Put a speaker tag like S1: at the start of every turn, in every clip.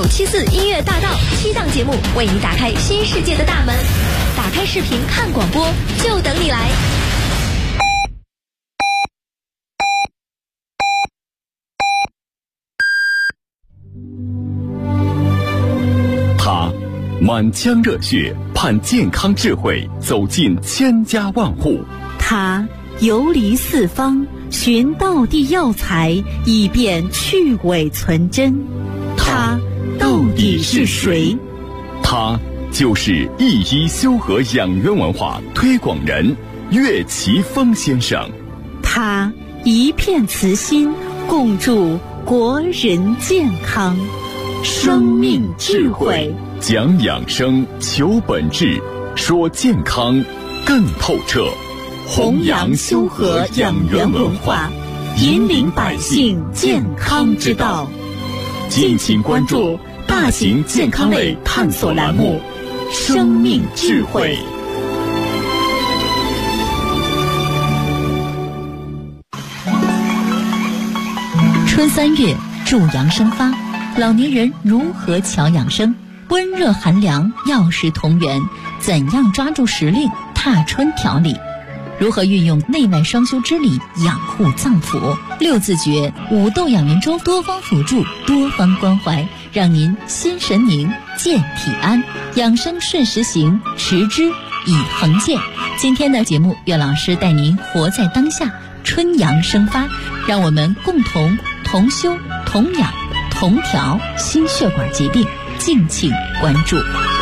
S1: 974音乐大道7档节目为你打开新世界的大门。打开视频看广播，就等你来。
S2: 他满腔热血，盼健康智慧走进千家万户。
S3: 他游离四方，寻道地药材，以便去伪存真。他到底是谁？
S2: 他就是一一修和养元文化推广人岳奇峰先生。
S3: 他一片慈心，共筑国人健康。生命智慧，
S2: 讲养生，求本质，说健康更透彻。
S3: 弘扬修和养元文化，引领百姓健康之道。
S2: 敬请关注大型健康类探索栏目《生命智慧》。
S4: 春3月，助阳生发，老年人如何调养生？温热寒凉，药食同源，怎样抓住时令，踏春调理？如何运用内外双修之理养护脏腑？6字诀5豆养元粥，多方辅助，多方关怀，让您心神宁，健体安，养生顺时行，持之以恒健。今天的节目，岳老师带您活在当下，春阳生发，让我们共同同修同养同调心血管疾病，敬请关注。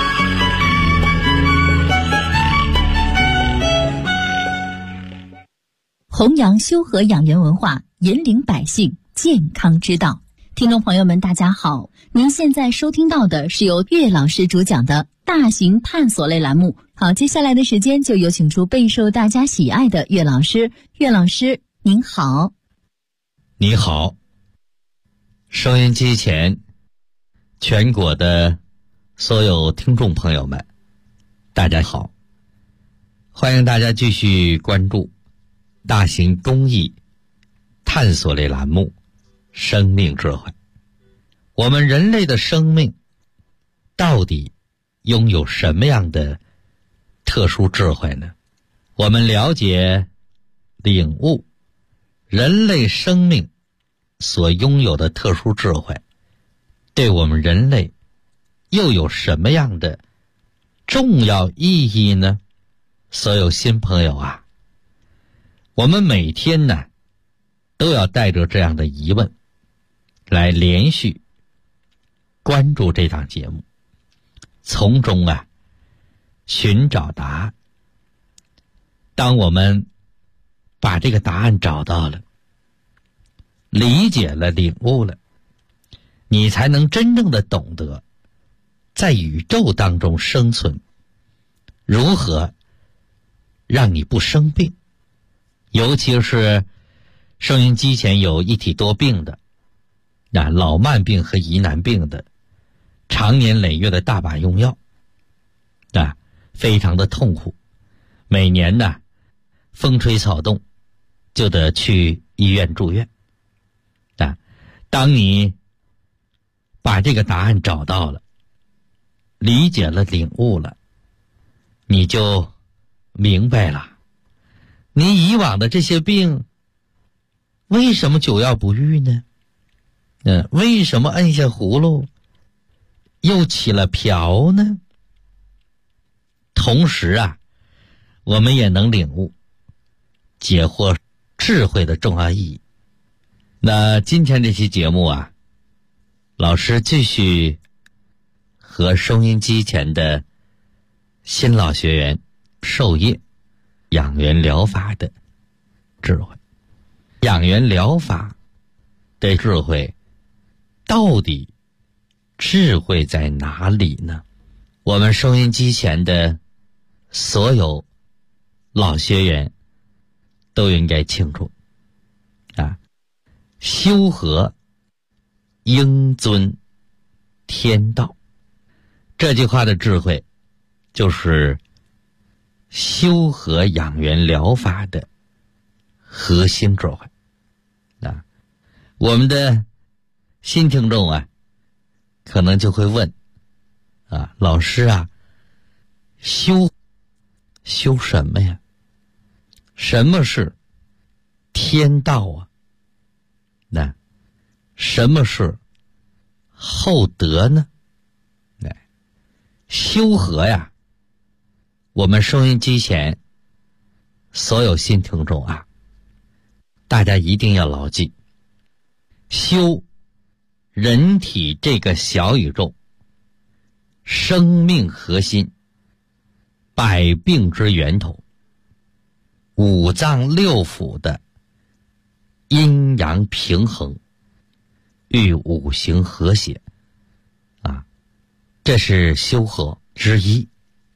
S4: 弘扬修和养元文化，引领百姓健康之道。听众朋友们，大家好，您现在收听到的是由岳老师主讲的大型探索类栏目。好，接下来的时间就有请出备受大家喜爱的岳老师。岳老师您好。
S5: 你好，收音机前全国的所有听众朋友们，大家好，欢迎大家继续关注大型公益探索类栏目生命智慧。我们人类的生命到底拥有什么样的特殊智慧呢？我们了解领悟人类生命所拥有的特殊智慧，对我们人类又有什么样的重要意义呢？所有新朋友啊，我们每天呢都要带着这样的疑问来连续关注这档节目，从中啊寻找答案。当我们把这个答案找到了，理解了，领悟了，你才能真正的懂得在宇宙当中生存，如何让你不生病。尤其是收音机前有一体多病的，老慢病和疑难病的，常年累月的大把用药，非常的痛苦。每年呢，风吹草动就得去医院住院。当你把这个答案找到了，理解了，领悟了，你就明白了，你以往的这些病为什么久药不愈呢？为什么摁下葫芦又起了瓢呢？同时啊，我们也能领悟解惑智慧的重要意义。那今天这期节目啊，老师继续和收音机前的新老学员授业养元疗法的智慧。养元疗法的智慧到底智慧在哪里呢？我们收音机前的所有老学员都应该清楚修和应遵天道，这句话的智慧就是修和养元疗法的核心智慧。我们的新听众啊， 可能就会问老师啊，修什么呀？什么是天道啊？那什么是厚德呢？修和呀，我们收音机前所有新听众啊，大家一定要牢记，修人体这个小宇宙生命核心，百病之源头，五脏六腑的阴阳平衡与五行和谐这是修和之一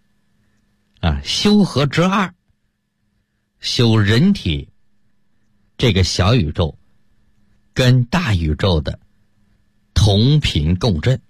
S5: 修和之二，修人体这个小宇宙跟大宇宙的同频共振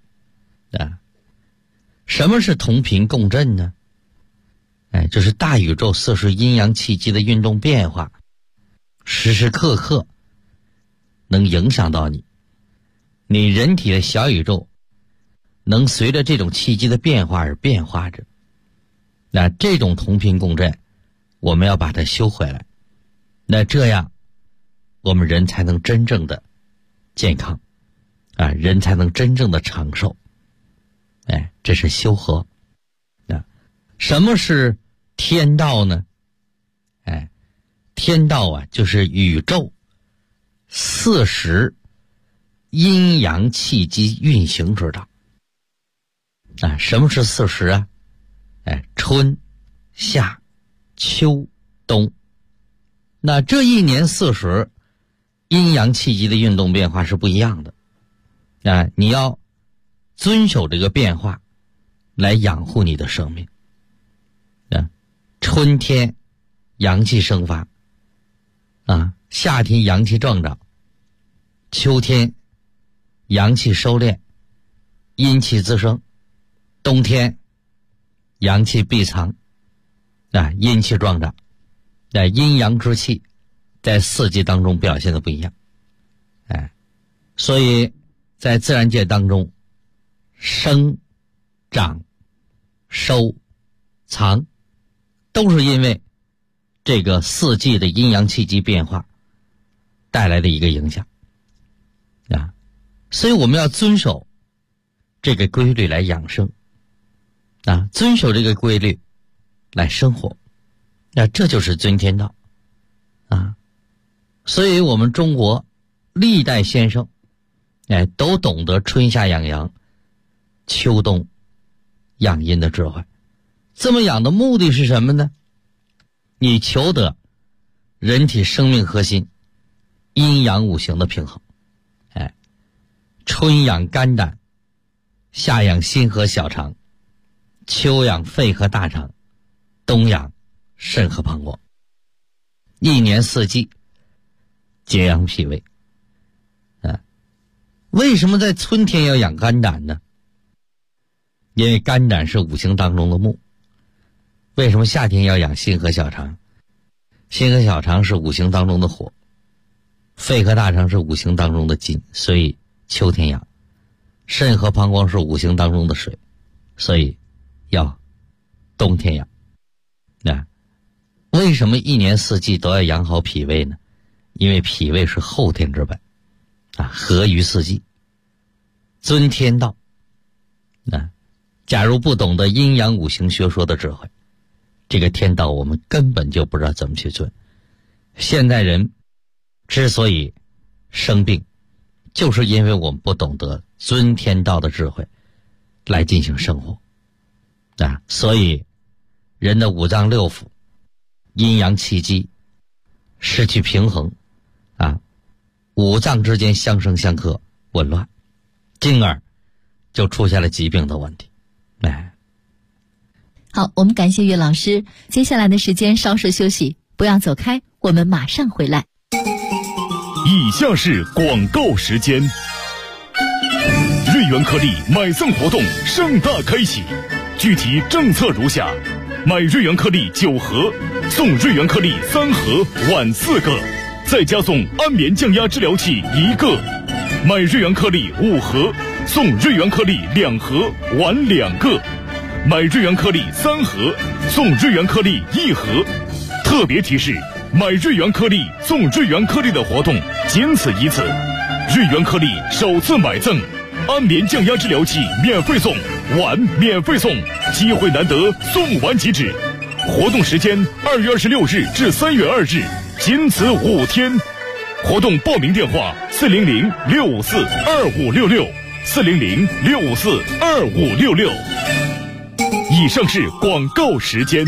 S5: 什么是同频共振呢？就是大宇宙色是阴阳气机的运动变化，时时刻刻能影响到你人体的小宇宙能随着这种气机的变化而变化着。那这种同频共振我们要把它修回来，那这样我们人才能真正的健康人才能真正的长寿。这是修和什么是天道呢？天道就是宇宙四时阴阳气机运行之道什么是四时啊？春夏秋冬。那这一年四时阴阳气机的运动变化是不一样的你要遵守这个变化来养护你的生命春天阳气生发夏天阳气壮长，秋天阳气收敛，阴气滋生，冬天阳气闭藏阴气壮长阴阳之气在四季当中表现的不一样所以在自然界当中，生长收藏都是因为这个四季的阴阳气机变化带来的一个影响所以我们要遵守这个规律来养生遵守这个规律来生活这就是遵天道所以我们中国历代先生都懂得春夏养阳，秋冬养阴的智慧。这么养的目的是什么呢？你求得人体生命核心阴阳五行的平衡春养肝胆，夏养心和小肠，秋养肺和大肠，冬养肾和膀胱，一年四季节养脾胃为什么在春天要养肝胆呢？因为肝胆是五行当中的木。为什么夏天要养心和小肠？心和小肠是五行当中的火，肺和大肠是五行当中的金，所以秋天养。肾和膀胱是五行当中的水，所以要冬天养为什么一年四季都要养好脾胃呢？因为脾胃是后天之本合于四季，遵天道假如不懂得阴阳五行学说的智慧，这个天道我们根本就不知道怎么去遵。现代人之所以生病，就是因为我们不懂得遵天道的智慧来进行生活所以人的五脏六腑阴阳气机失去平衡五脏之间相生相克紊乱，进而就出现了疾病的问题
S4: 好，我们感谢岳老师。接下来的时间稍事休息，不要走开，我们马上回来。
S2: 以下是广告时间。瑞元颗粒买赠活动盛大开启，具体政策如下：买瑞元颗粒9盒，送瑞元颗粒3盒，碗4个，再加送安眠降压治疗器1个；买瑞元颗粒5盒， 送瑞元颗粒2盒，玩2个；买瑞元颗粒3盒，送瑞元颗粒1盒。特别提示：买瑞元颗粒送瑞元颗粒的活动仅此一次。瑞元颗粒首次买赠安眠降压治疗器免费送，碗免费送，机会难得，送完即止。活动时间2月26日至3月2日，仅此5天。活动报名电话400-654-2566，400-654-2566。以上是广告时间。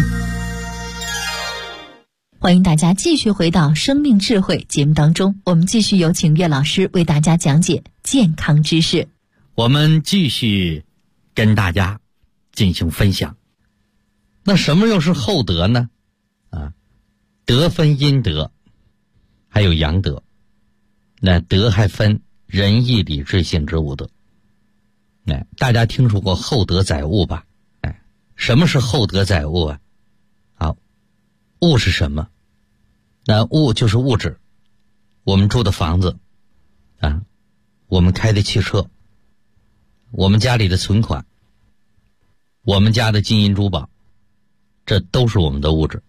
S4: 欢迎大家继续回到生命智慧节目当中，我们继续有请岳老师为大家讲解健康知识。
S5: 我们继续跟大家进行分享。那什么又是厚德呢？德分阴德，还有阳德。那德还分仁义礼智信之五德。大家听说过厚德载物吧？什么是厚德载物啊？物是什么？那物就是物质，我们住的房子我们开的汽车，我们家里的存款，我们家的金银珠宝，这都是我们的物质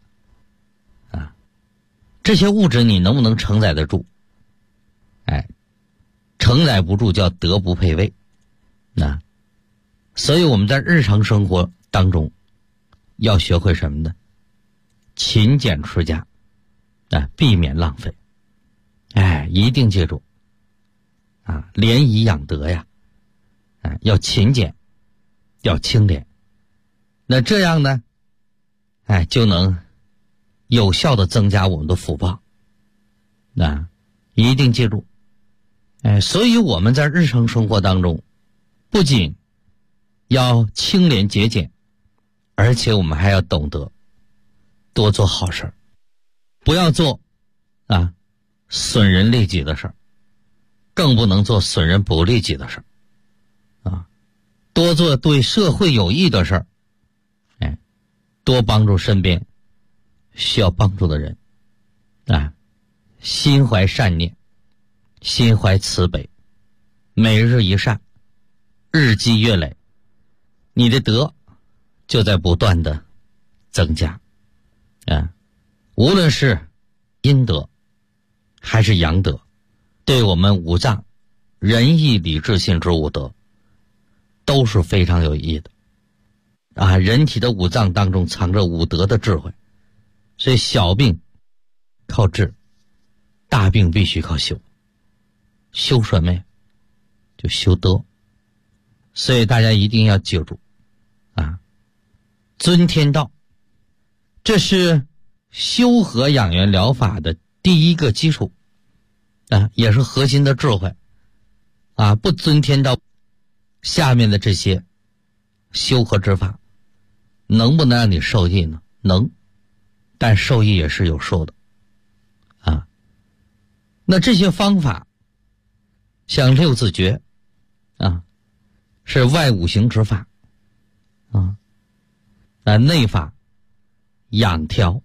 S5: 这些物质你能不能承载得住？承载不住叫德不配位。所以我们在日常生活当中要学会什么呢？勤俭持家避免浪费。一定记住廉以养德呀。要勤俭，要清廉。那这样呢就能有效的增加我们的福报。一定记住。所以我们在日常生活当中不仅要清廉节俭，而且我们还要懂得多做好事，不要做损人利己的事儿，更不能做损人不利己的事儿多做对社会有益的事儿，多帮助身边需要帮助的人心怀善念，心怀慈悲，每日一善，日积月累，你的德就在不断的增加无论是阴德还是阳德，对我们五脏仁义礼智信之五德都是非常有益的人体的五脏当中藏着五德的智慧，所以小病靠治，大病必须靠修。修什么呀？就修德。所以大家一定要记住尊天道，这是修和养元疗法的第一个基础也是核心的智慧不尊天道，下面的这些修和之法能不能让你受益呢？能，但受益也是有数的那这些方法像六字诀是外五行之法内法养调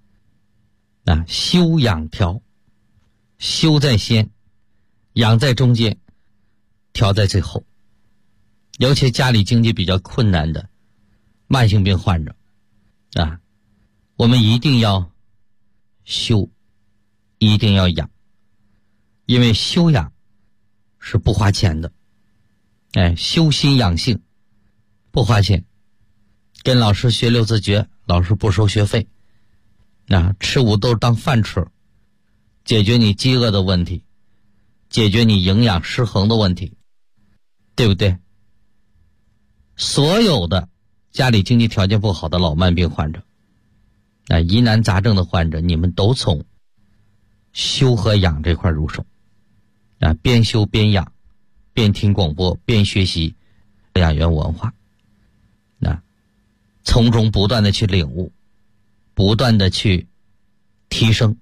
S5: 修养调，修在先，养在中间，调在最后。尤其家里经济比较困难的慢性病患者我们一定要修，一定要养，因为修养是不花钱的修心养性不花钱，跟老师学六字诀，老师不收学费吃五豆当饭吃，解决你饥饿的问题，解决你营养失衡的问题，对不对？所有的家里经济条件不好的老慢病患者疑难杂症的患者，你们都从修和养这块入手边修边养，边听广播边学习养元文化从中不断的去领悟，不断的去提升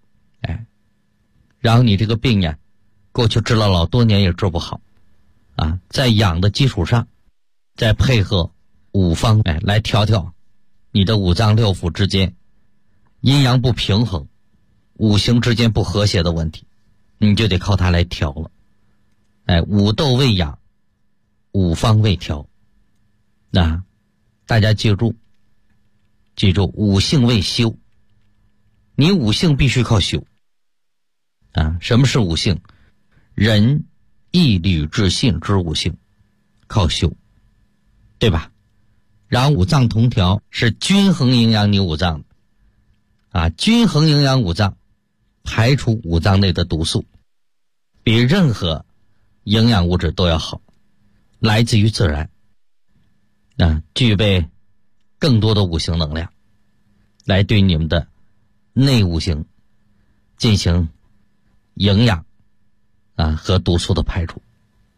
S5: 然后你这个病呀过去治了老多年也治不好在养的基础上再配合五方来调调你的五脏六腑之间阴阳不平衡，五行之间不和谐的问题，你就得靠它来调了五斗为养， 五方位调。那大家记住，五性未修，你五性必须靠修。什么是五性？仁、义、礼、智、信之五性，靠修，对吧？然后五脏同调是均衡营养你五脏均衡营养五脏，排除五脏内的毒素，比任何营养物质都要好，来自于自然，具备更多的五行能量，来对你们的内五行进行营养和毒素的排除。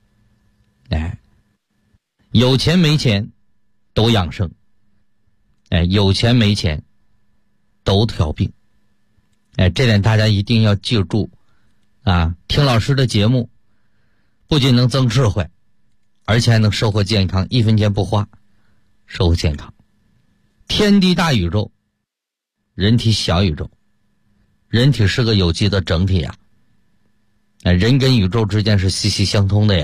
S5: 有钱没钱都养生，有钱没钱都调病。这点大家一定要记住听老师的节目不仅能增智慧，而且还能收获健康，1分钱不花，收获健康。天地大宇宙，人体小宇宙，人体是个有机的整体人跟宇宙之间是息息相通的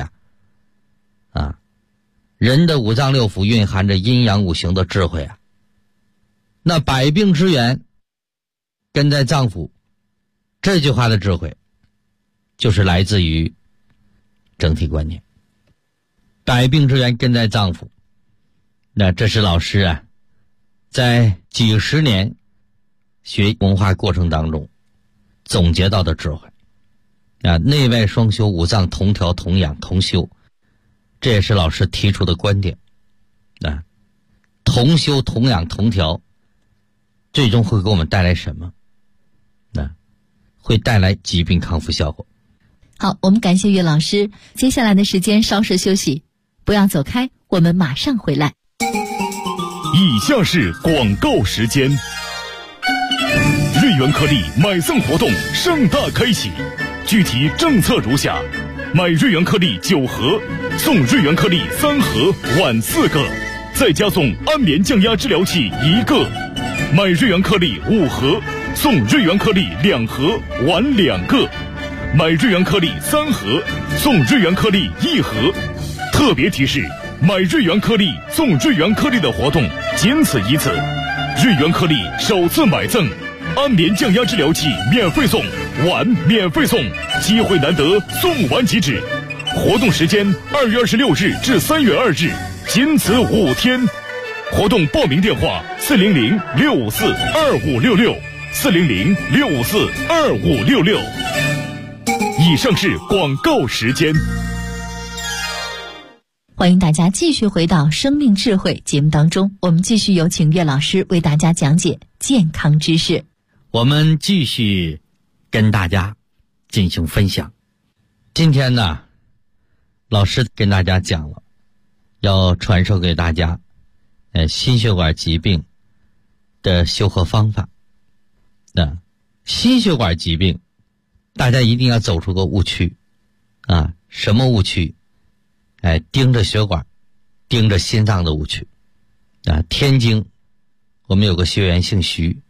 S5: 人的五脏六腑蕴含着阴阳五行的智慧那百病之源根在脏腑，这句话的智慧就是来自于整体观念。百病之源根在脏腑，那这是老师在几十年学文化过程当中总结到的智慧内外双修，五脏同调同养同修，这也是老师提出的观点同修同养同调最终会给我们带来什么？会带来疾病康复效果。
S4: 好，我们感谢岳老师，接下来的时间稍事休息，不要走开，我们马上回来。
S2: 以下是广告时间。瑞元颗粒买赠活动盛大开启，具体政策如下：买瑞元颗粒9盒，送瑞元颗粒3盒，碗4个，再加送安眠降压治疗器1个；买瑞元颗粒5盒，送瑞元颗粒2盒，碗2个；买瑞元颗粒3盒，送瑞元颗粒1盒。特别提示：买瑞元颗粒送瑞元颗粒的活动仅此一次，瑞元颗粒首次买赠安眠降压治疗器免费送，碗免费送，机会难得，送完即止。活动时间2月26日至3月2日，仅此5天。活动报名电话400-654-2566，400-654-2566。以上是广告时间。
S4: 欢迎大家继续回到生命智慧节目当中，我们继续有请岳老师为大家讲解健康知识。
S5: 我们继续跟大家进行分享。今天呢，老师跟大家讲了，要传授给大家心血管疾病的修合方法。心血管疾病大家一定要走出个误区什么误区？盯着血管，盯着心脏的误区天津我们有个学员姓徐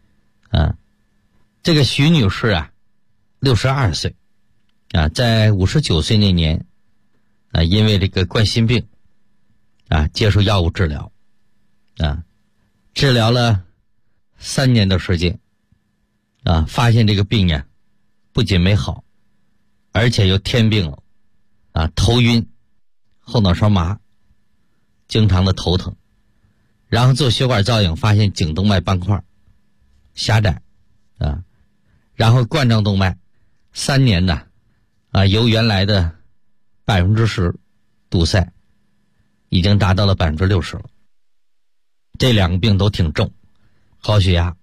S5: 这个徐女士62岁在59岁那年因为这个冠心病接受药物治疗治疗了3年的时间发现这个病不仅没好，而且又添病了头晕，后脑勺麻，经常的头疼，然后做血管造影发现颈动脉斑块狭窄然后冠状动脉3年由原来的10%堵塞已经达到了60%了。这2个病都挺重，高血压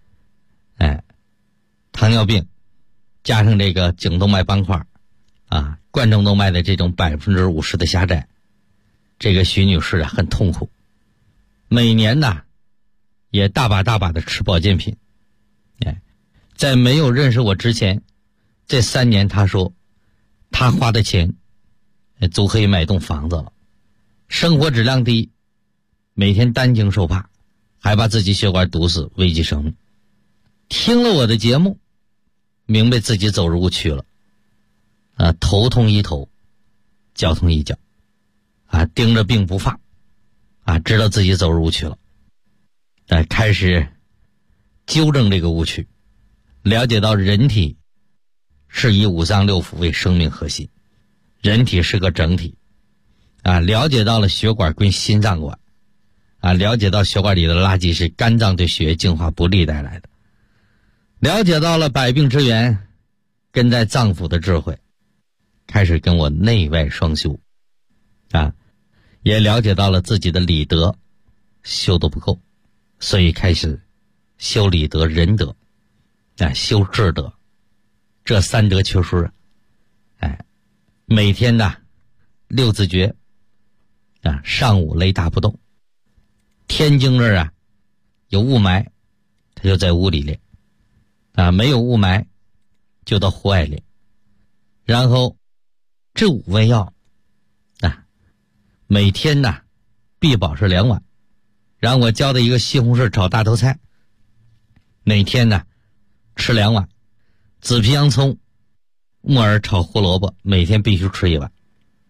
S5: 糖尿病加上这个颈动脉斑块冠状动脉的这种50%的狭窄，这个徐女士很痛苦，每年也大把的吃保健品在没有认识我之前，这3年她说她花的钱足可以买栋房子了，生活质量低，每天担惊受怕，还把自己血管堵死，危及生命。听了我的节目，明白自己走入误区了头痛一头，脚痛一脚盯着病不放，知道自己走入误区了，开始纠正这个误区，了解到人体是以五脏六腑为生命核心，人体是个整体，了解到了血管归心脏管，了解到血管里的垃圾是肝脏对血液净化不利带来的，了解到了百病之源根在脏腑的智慧，开始跟我内外双修，也了解到了自己的理德修得不够，所以开始修理德仁德，修智德，这三德缺失，每天呢六字诀，上午雷打不动，天津这儿有雾霾，他就在屋里练，没有雾霾就到户外练，然后这5味药每天呢必保是2碗，让我教的一个西红柿炒大头菜，每天呢吃2碗，紫皮洋葱木耳炒胡萝卜每天必须吃1碗，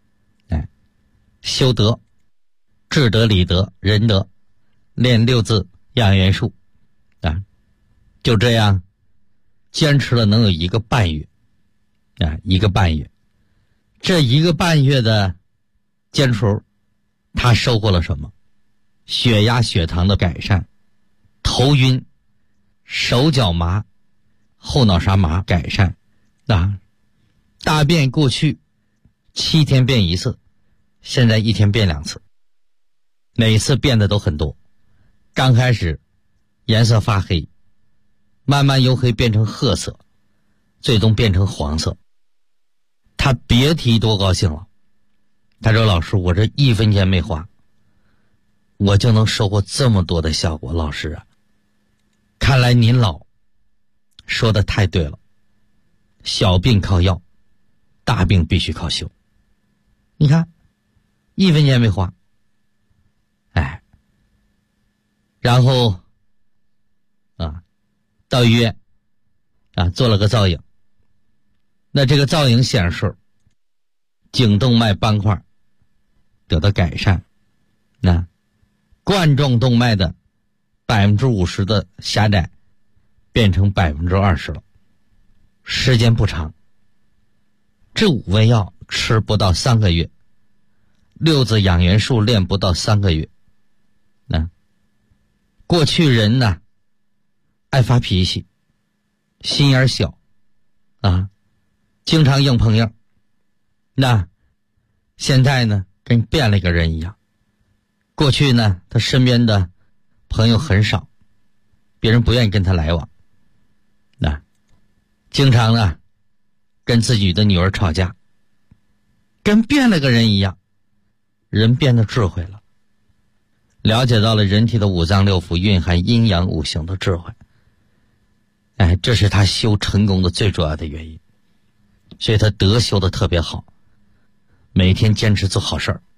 S5: 修德智德理德仁德，练6字养元术，就这样坚持了能有1个半月，1个半月，这1个半月的坚持，他收获了什么？血压血糖的改善，头晕手脚麻后脑勺麻改善，大便过去7天变1次，现在1天变2次，每次变的都很多，刚开始颜色发黑，慢慢由黑变成褐色，最终变成黄色，他别提多高兴了。他说老师，我这1分钱没花，我就能收获这么多的效果，老师看来您老说的太对了，小病靠药，大病必须靠修。你看1分钱没花，然后到医院做了个造影，那这个造影显示颈动脉斑块得到改善，冠状动脉的50%的狭窄变成20%了，时间不长，这5味药吃不到3个月，6字养元术练不到3个月，过去人呢爱发脾气，心眼小经常硬碰硬，现在呢跟变了一个人一样。过去呢他身边的朋友很少，别人不愿意跟他来往，经常呢跟自己的女儿吵架，跟变了个人一样，人变得智慧了，了解到了人体的五脏六腑蕴含阴阳五行的智慧，这是他修成功的最主要的原因，所以他德修的特别好，每天坚持做好事儿，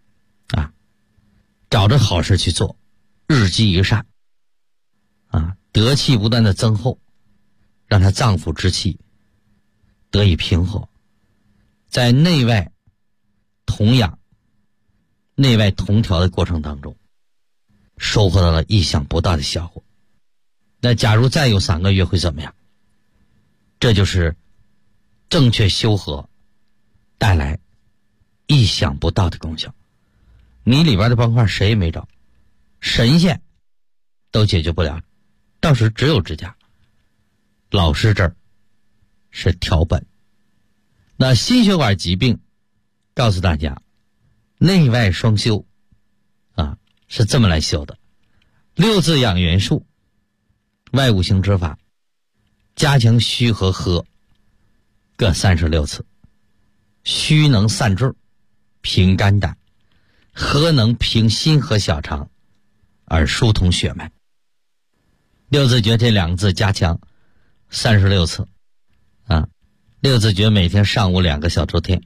S5: 找着好事去做，日积一善，德气不断的增厚，让他脏腑之气得以平和，在内外同养、内外同调的过程当中，收获到了意想不到的效果。那假如再有3个月会怎么样？这就是正确修和带来意想不到的功效。你里边的斑块谁也没找，神仙都解决不了，到时只有支架。老师这儿是调本。那心血管疾病告诉大家，内外双修是这么来修的：6字养元术，外五行之法，加强虚和和各36次。虚能散滞平肝胆，和能平心和小肠而疏通血脉。6字诀这2个字加强36次6字诀每天上午2个小周天，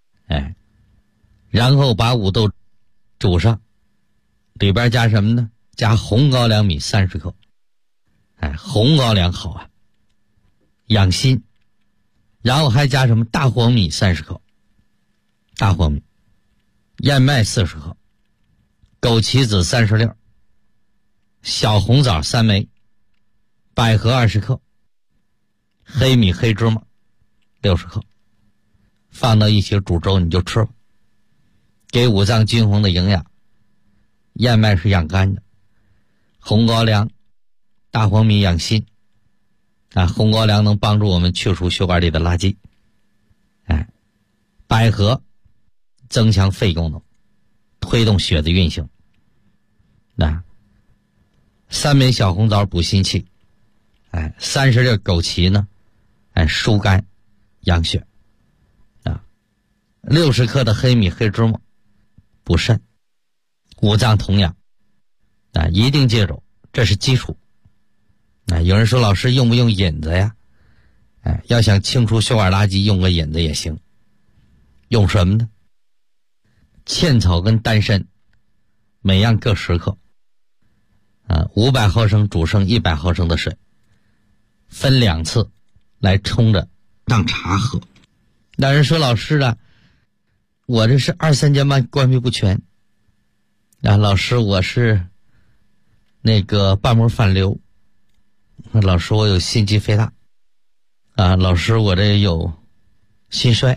S5: 然后把5豆煮上，里边加什么呢？加红高粱米30克，红高粱好养心。然后还加什么？大黄米30克，大黄米燕麦40克，枸杞子30粒，小红枣3枚，百合20克，黑米黑芝麻60克，放到一起煮粥你就吃吧，给五脏均衡的营养。燕麦是养肝的，红高粱、大黄米养心红高粱能帮助我们去除血管里的垃圾。百合增强肺功能，推动血的运行。3枚小红枣补心气，30粒枸杞呢疏肝养血，60克的黑米黑芝麻补肾，五脏同养一定记住，这是基础。有人说老师用不用引子呀？要想清除血管垃圾，用个引子也行。用什么呢？茜草跟丹参每样各10克，500毫升煮成100毫升的水，分2次来冲着当茶喝。有人说老师啊，我这是2、3间半关闭不全老师我是那个瓣膜反流，老师我有心肌肥大老师我这有心衰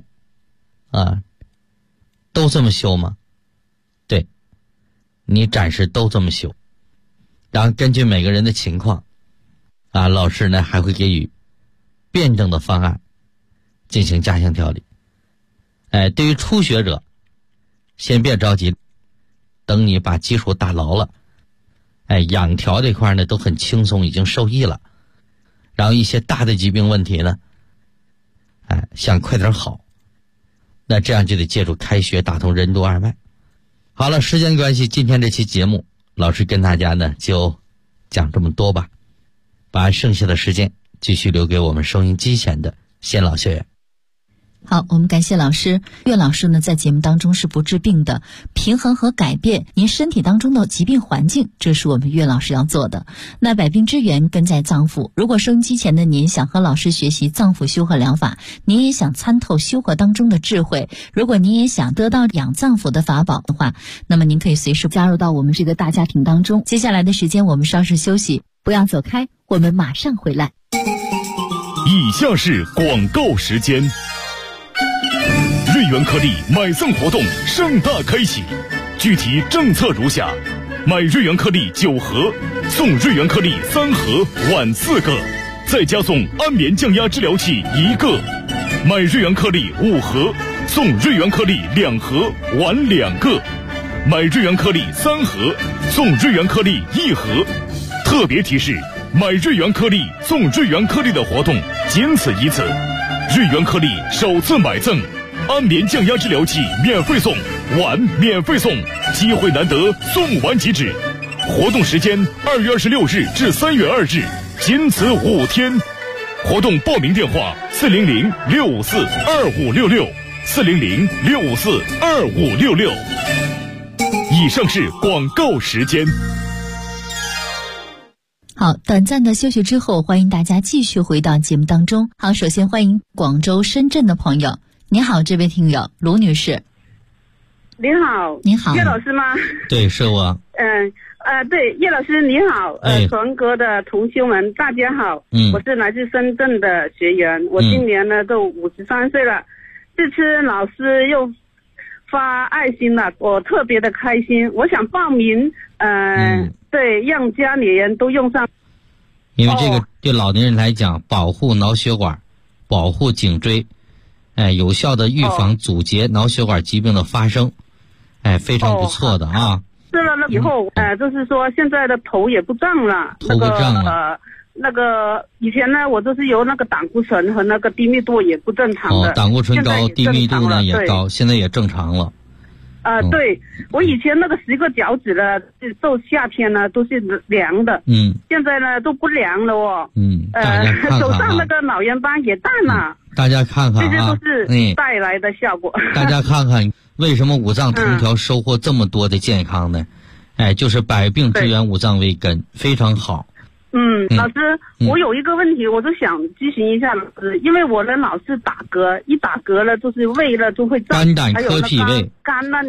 S5: 都这么修吗？对，你暂时都这么修，然后根据每个人的情况老师呢还会给予辩证的方案进行加强调理。对于初学者先别着急，等你把基础打牢了养调这块呢都很轻松，已经受益了，然后一些大的疾病问题呢想快点好，那这样就得借助开穴打通任督二脉。好了，时间关系，今天这期节目老师跟大家呢就讲这么多吧，把剩下的时间继续留给我们收音机前的先老学员。
S4: 好，我们感谢老师。岳老师呢，在节目当中是不治病的，平衡和改变您身体当中的疾病环境，这是我们岳老师要做的。那百病之源根在脏腑，如果收音机前的您想和老师学习脏腑修和疗法，您也想参透修和当中的智慧，如果您也想得到养脏腑的法宝的话，那么您可以随时加入到我们这个大家庭当中。接下来的时间我们稍事休息，不要走开，我们马上回来。
S2: 以下是广告时间。瑞元颗粒买赠活动盛大开启，具体政策如下：买瑞元颗粒9盒，送瑞元颗粒3盒，晚4个，再加送安眠降压治疗器1个；买瑞元颗粒5盒，送瑞元颗粒2盒，晚2个；买瑞元颗粒3盒，送瑞元颗粒1盒。特别提示：买瑞元颗粒送瑞元颗粒的活动仅此一次，瑞元颗粒首次买赠。安眠降压治疗器免费送，碗免费送，机会难得，送完即止。活动时间2月26日至3月2日，仅此5天。活动报名电话400-654-2566 400-654-2566。以上是广告时间。
S4: 好，短暂的休息之后，欢迎大家继续回到节目当中。好，首先欢迎广州、深圳的朋友。你好，这位听友卢女士。
S6: 您好。
S4: 您好，
S6: 叶老师吗？
S5: 对，是我。
S6: 对，叶老师你好。全国的同修们大家好。我是来自深圳的学员，我今年呢都53岁了。这次老师又发爱心了，我特别的开心。我想报名，对，让家里人都用上。
S5: 因为这个对老年人来讲，保护脑血管，保护颈椎。有效的预防阻截脑血管疾病的发生，非常不错的啊。
S6: 吃了那以后，就是说现在的头也不胀了，
S5: 头不胀了。
S6: 那个以前呢，我都是有那个胆固醇和那个低密度也不正常的。
S5: 胆固醇高，低密度呢也高，现在也正常了。
S6: 对，我以前那个10个脚趾呢，到夏天呢都是凉的，现在呢都不凉了哦。
S5: 大家看看
S6: 手上那个脑炎斑也淡了。
S5: 大家看看
S6: 这些都是带来的效果。
S5: 大家看看为什么五脏同调收获这么多的健康呢？就是百病之源五脏为根，非常好。
S6: 老师，我有一个问题，我就想咨询一下老师，因为我的老是打嗝，一打嗝了就是胃了就会胀，
S5: 肝胆科脾胃，
S6: 肝那里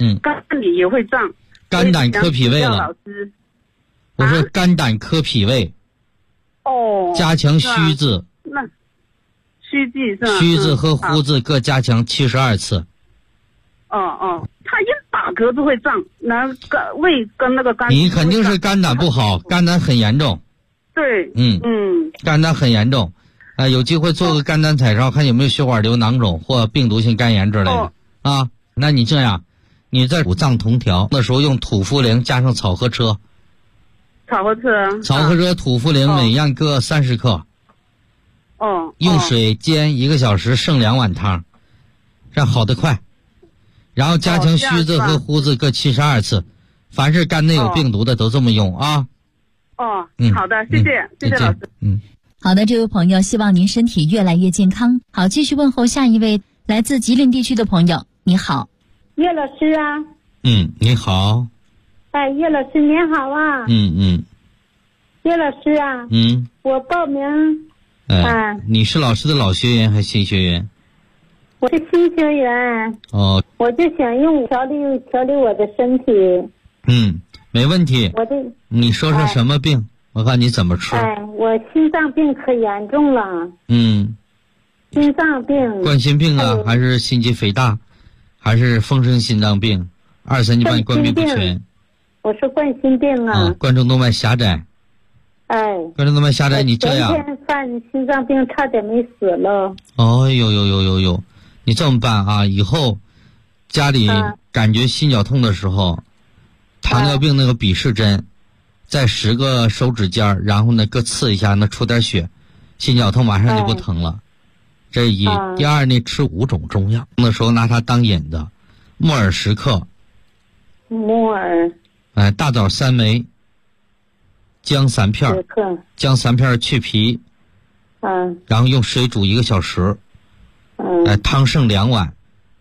S6: 肝里也会胀。
S5: 肝胆科脾胃了。我说肝胆科脾胃。加强虚字。
S6: 那虚字是吧？
S5: 虚字和呼字各加强72次。
S6: 他一打嗝就会胀，那胃跟那个肝。
S5: 你肯定是肝胆不好，肝胆很严重。
S6: 对。
S5: 肝胆很严重。有机会做个肝胆彩超，看有没有血管瘤囊肿或病毒性肝炎之类的。那你这样，你在五脏同调的时候用土茯苓加上草禾车。
S6: 草禾车、
S5: 土茯苓每样各30克。用水煎1个小时，剩2碗汤，这样好得快。然后加强虚字和呼字各72次，凡是肝内有病毒的都这么用啊。
S6: 好的，谢谢老师。
S4: 好的，这位朋友，希望您身体越来越健康。好，继续问候下一位来自吉林地区的朋友。你好，
S7: 叶老师啊。
S5: 你好。
S7: 叶老师您好啊。叶老师啊。我报名。
S5: 你是老师的老学员还是新学员？
S7: 我是新学员。我就想用调理我的身体。
S5: 没问题。你说说什么病？我看你怎么吃。
S7: 我心脏病可严重了。心脏病。
S5: 冠心病啊，还是心肌肥大，还是风湿心脏病？2、3级帮你冠病不全。
S7: 我是冠心病啊。
S5: 冠状动脉狭窄。冠状动脉狭窄，你这样。
S7: 前天犯心脏病，差点没死了。
S5: 呦，你这么办啊？以后家里感觉心绞痛的时候，糖尿病那个比试针，在10个手指尖，然后呢各刺一下，那出点血，心绞痛马上就不疼了。这一。第二呢，吃5种中药，那时候拿它当引子，木耳10克。
S7: 木耳。
S5: 大枣3枚。姜3片，姜3片去皮。然后用水煮1个小时。汤剩2碗。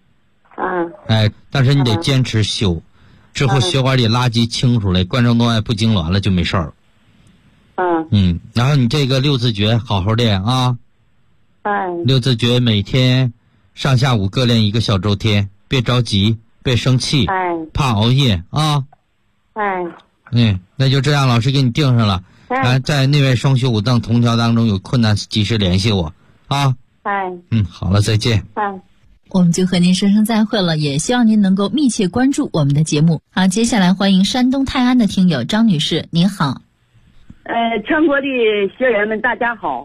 S5: 但是你得坚持修，之后血管里垃圾清出来，冠状动脉不痉挛了就没事儿。然后你这个6字诀好好练啊。6字诀每天上下午各练1个小周天，别着急，别生气，怕熬夜啊。那就这样，老师给你定上了。在内外双修5脏同调当中有困难及时联系我啊。好了，再见。
S4: 我们就和您说声再会了，也希望您能够密切关注我们的节目。好，接下来欢迎山东泰安的听友张女士，您好。
S8: 全国的学员们大家好。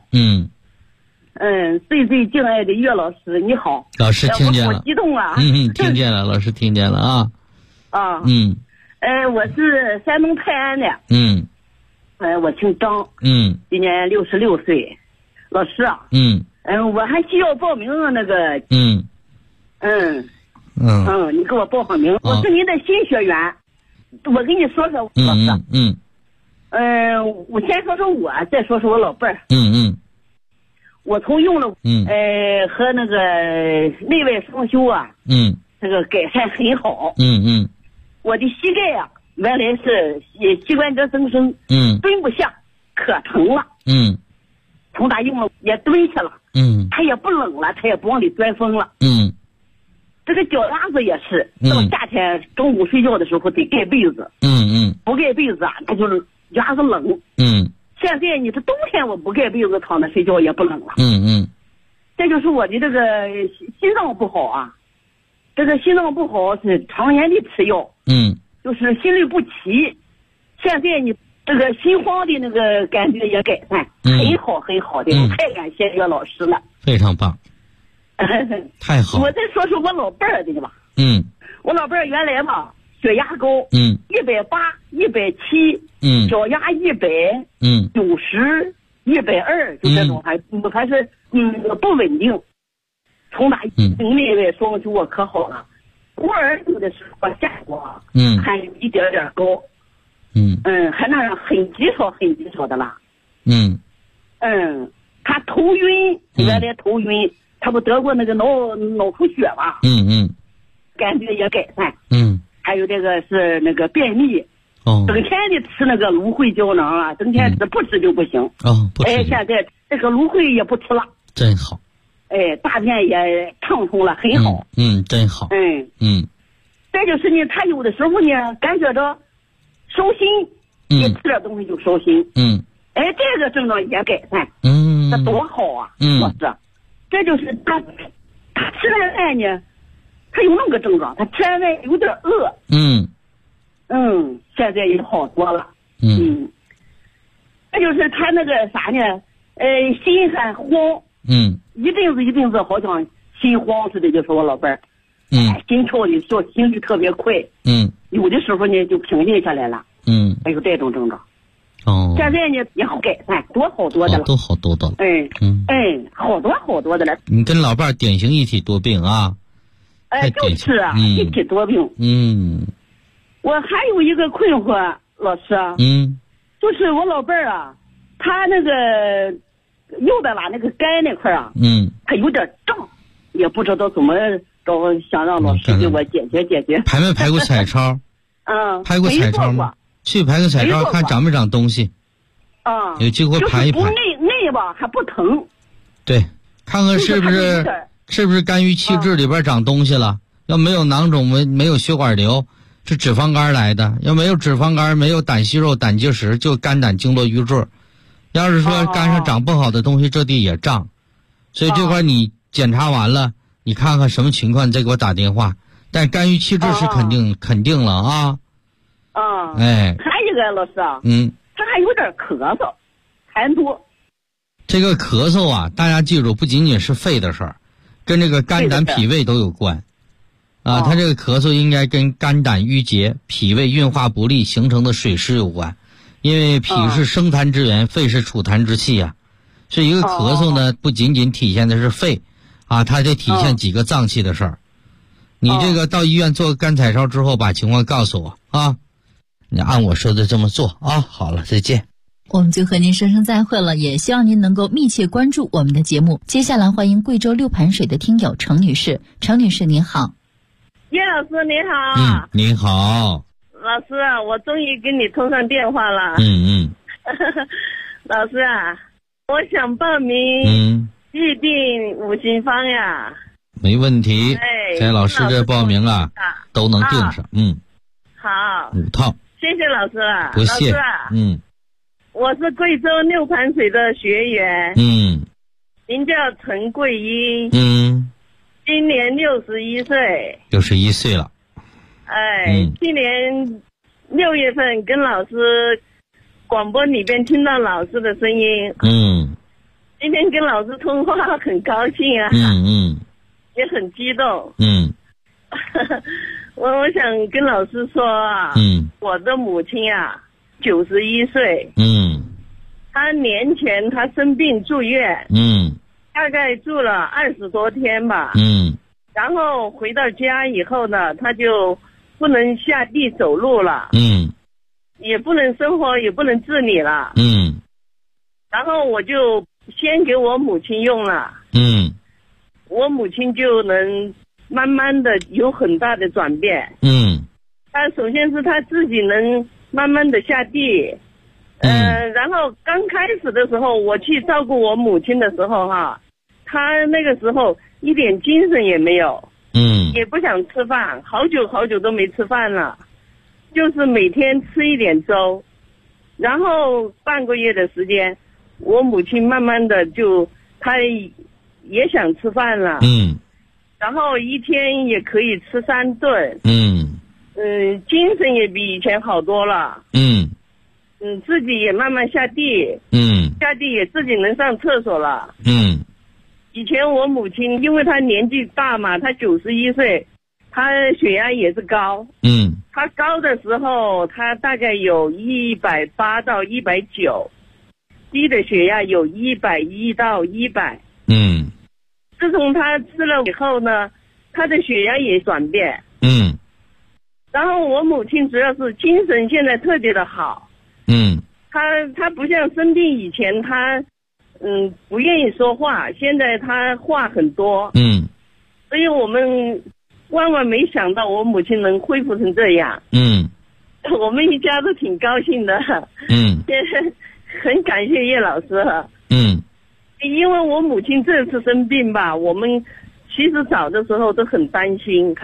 S8: 最敬爱的岳老师你好。
S5: 老师听见了。
S8: 我激动啊。
S5: 听见了，老师听见了啊。
S8: 我是山东泰安的。我姓张。今年66岁。老师啊。我还需要报名那个。你给我报上名。我是您的新学员。我跟你说说，老师。我先说说我，再说说我老伴儿。我从用了和那个内外双修啊。这个改善很好。我的膝盖啊，原来是膝关节增生，蹲不下，可疼了。从打用了也蹲下了。它也不冷了，它也不往里钻风了。这个脚丫子也是，到夏天中午睡觉的时候得盖被子。不盖被子啊，它就是牙子冷。现在你这冬天我不盖被子躺着睡觉也不冷了。这就是我的这个心脏不好啊。这个心脏不好是常年的吃药。就是心律不齐。现在你这个心慌的那个感觉也改善，很好很好的。太感谢岳老师了。
S5: 非常棒。太好。
S8: 我再说说我老伴儿的吧。我老伴儿原来吧血压高，180、170，脚压100，90、120，就这种还是不稳定。从打内外双修我可好了。我儿子的时候下过，还有一点点高。还那样很极少的了。他头晕，原来头晕，他不得过那个脑出血嘛。感觉也改善。还有这个是那个便秘。整天的吃那个芦荟胶囊啊，整天吃不吃就不行。
S5: 不吃。
S8: 现在这个芦荟也不吃了。
S5: 真好。
S8: 大便也畅通了，很好。
S5: 真好。
S8: 再就是呢，他有的时候呢，感觉着烧心，一吃点东西就烧心。这个症状也改善。这多好啊！老师，这就是他吃完饭呢，他有那个症状，他吃完饭有点饿。现在也好多了。这就是他那个啥呢？心还慌。一阵子好像心慌似的，就是我老伴儿。心跳的说心率特别快。有的时候呢就平静下来了。还有这种症状。现在呢也好改善，好多的了。
S5: 都好多的了。
S8: 好多的了。
S5: 你跟老伴儿典型一体多病啊。
S8: 就是啊，一体多病。我还有一个困惑，老师。就是我老伴儿啊，他那个右边吧那个肝那块啊，他有点胀，也不知道怎么着，想让老师给我解决。
S5: 排没排过彩超？排过彩超吗？去排个彩超，看长没长东西。有机会排一排。
S8: 就是内吧还不疼。
S5: 对，看看是不是肝郁气滞里边长东西了？要没有囊肿，没有血管瘤，是脂肪肝来的。要没有脂肪肝，没有胆息肉、胆结石，就肝胆经络瘀滞。要是说肝上长不好的东西，这地也胀。所以这块你检查完了，你看看什么情况，你再给我打电话。但肝郁气滞是肯定了啊。
S8: 还有一个老师啊，他还有点咳嗽，痰多。
S5: 这个咳嗽啊，大家记住，不仅仅是肺的事儿，跟这个肝胆脾胃都有关。他这个咳嗽应该跟肝胆郁结、脾胃运化不利形成的水湿有关。因为脾是生痰之源，肺是储痰之器啊。所以一个咳嗽呢，不仅仅体现的是肺，它得体现几个脏器的事儿。你这个到医院做个肝彩超之后，把情况告诉我啊。你按我说的这么做啊。好了，再见。
S4: 我们就和您说声再会了，也希望您能够密切关注我们的节目。接下来欢迎贵州六盘水的听友程女士。程女士您好。
S9: 叶老师您好。
S5: 您好。
S9: 老师啊，我终于跟你通上电话了。老师啊，我想报名预定5行方呀。
S5: 没问题。在老师这报名啊，都能定上。
S9: 好。
S5: 5套。
S9: 谢谢老师啊。
S5: 不谢。
S9: 老师啊，我是贵州六盘水的学员。名叫陈桂英。今年61岁。
S5: 61岁了。
S9: 去年6月份跟老师广播里边听到老师的声音。今天跟老师通话很高兴啊。也很激动。我想跟老师说啊，我的母亲啊91岁。她年前她生病住院。大概住了20多天吧。然后回到家以后呢，她就不能下地走路了。也不能生活，也不能自理了。然后我就先给我母亲用了。我母亲就能慢慢的有很大的转变。她首先是她自己能慢慢的下地。然后刚开始的时候，我去照顾我母亲的时候哈，她那个时候一点精神也没有。也不想吃饭，好久都没吃饭了，就是每天吃一点粥。然后半个月的时间，我母亲慢慢的她也想吃饭了。然后一天也可以吃3顿。精神也比以前好多了。自己也慢慢下地。下地也自己能上厕所了。以前我母亲因为她年纪大嘛，她91岁，她血压也是高。她高的时候她大概有180到190，低的血压有110到100。自从她吃了以后呢，她的血压也转变。然后我母亲主要是精神现在特别的好。她不像生病以前她不愿意说话，现在她话很多。所以我们万万没想到我母亲能恢复成这样。我们一家都挺高兴的。很感谢叶老师。因为我母亲这次生病吧，我们其实早的时候都很担心，还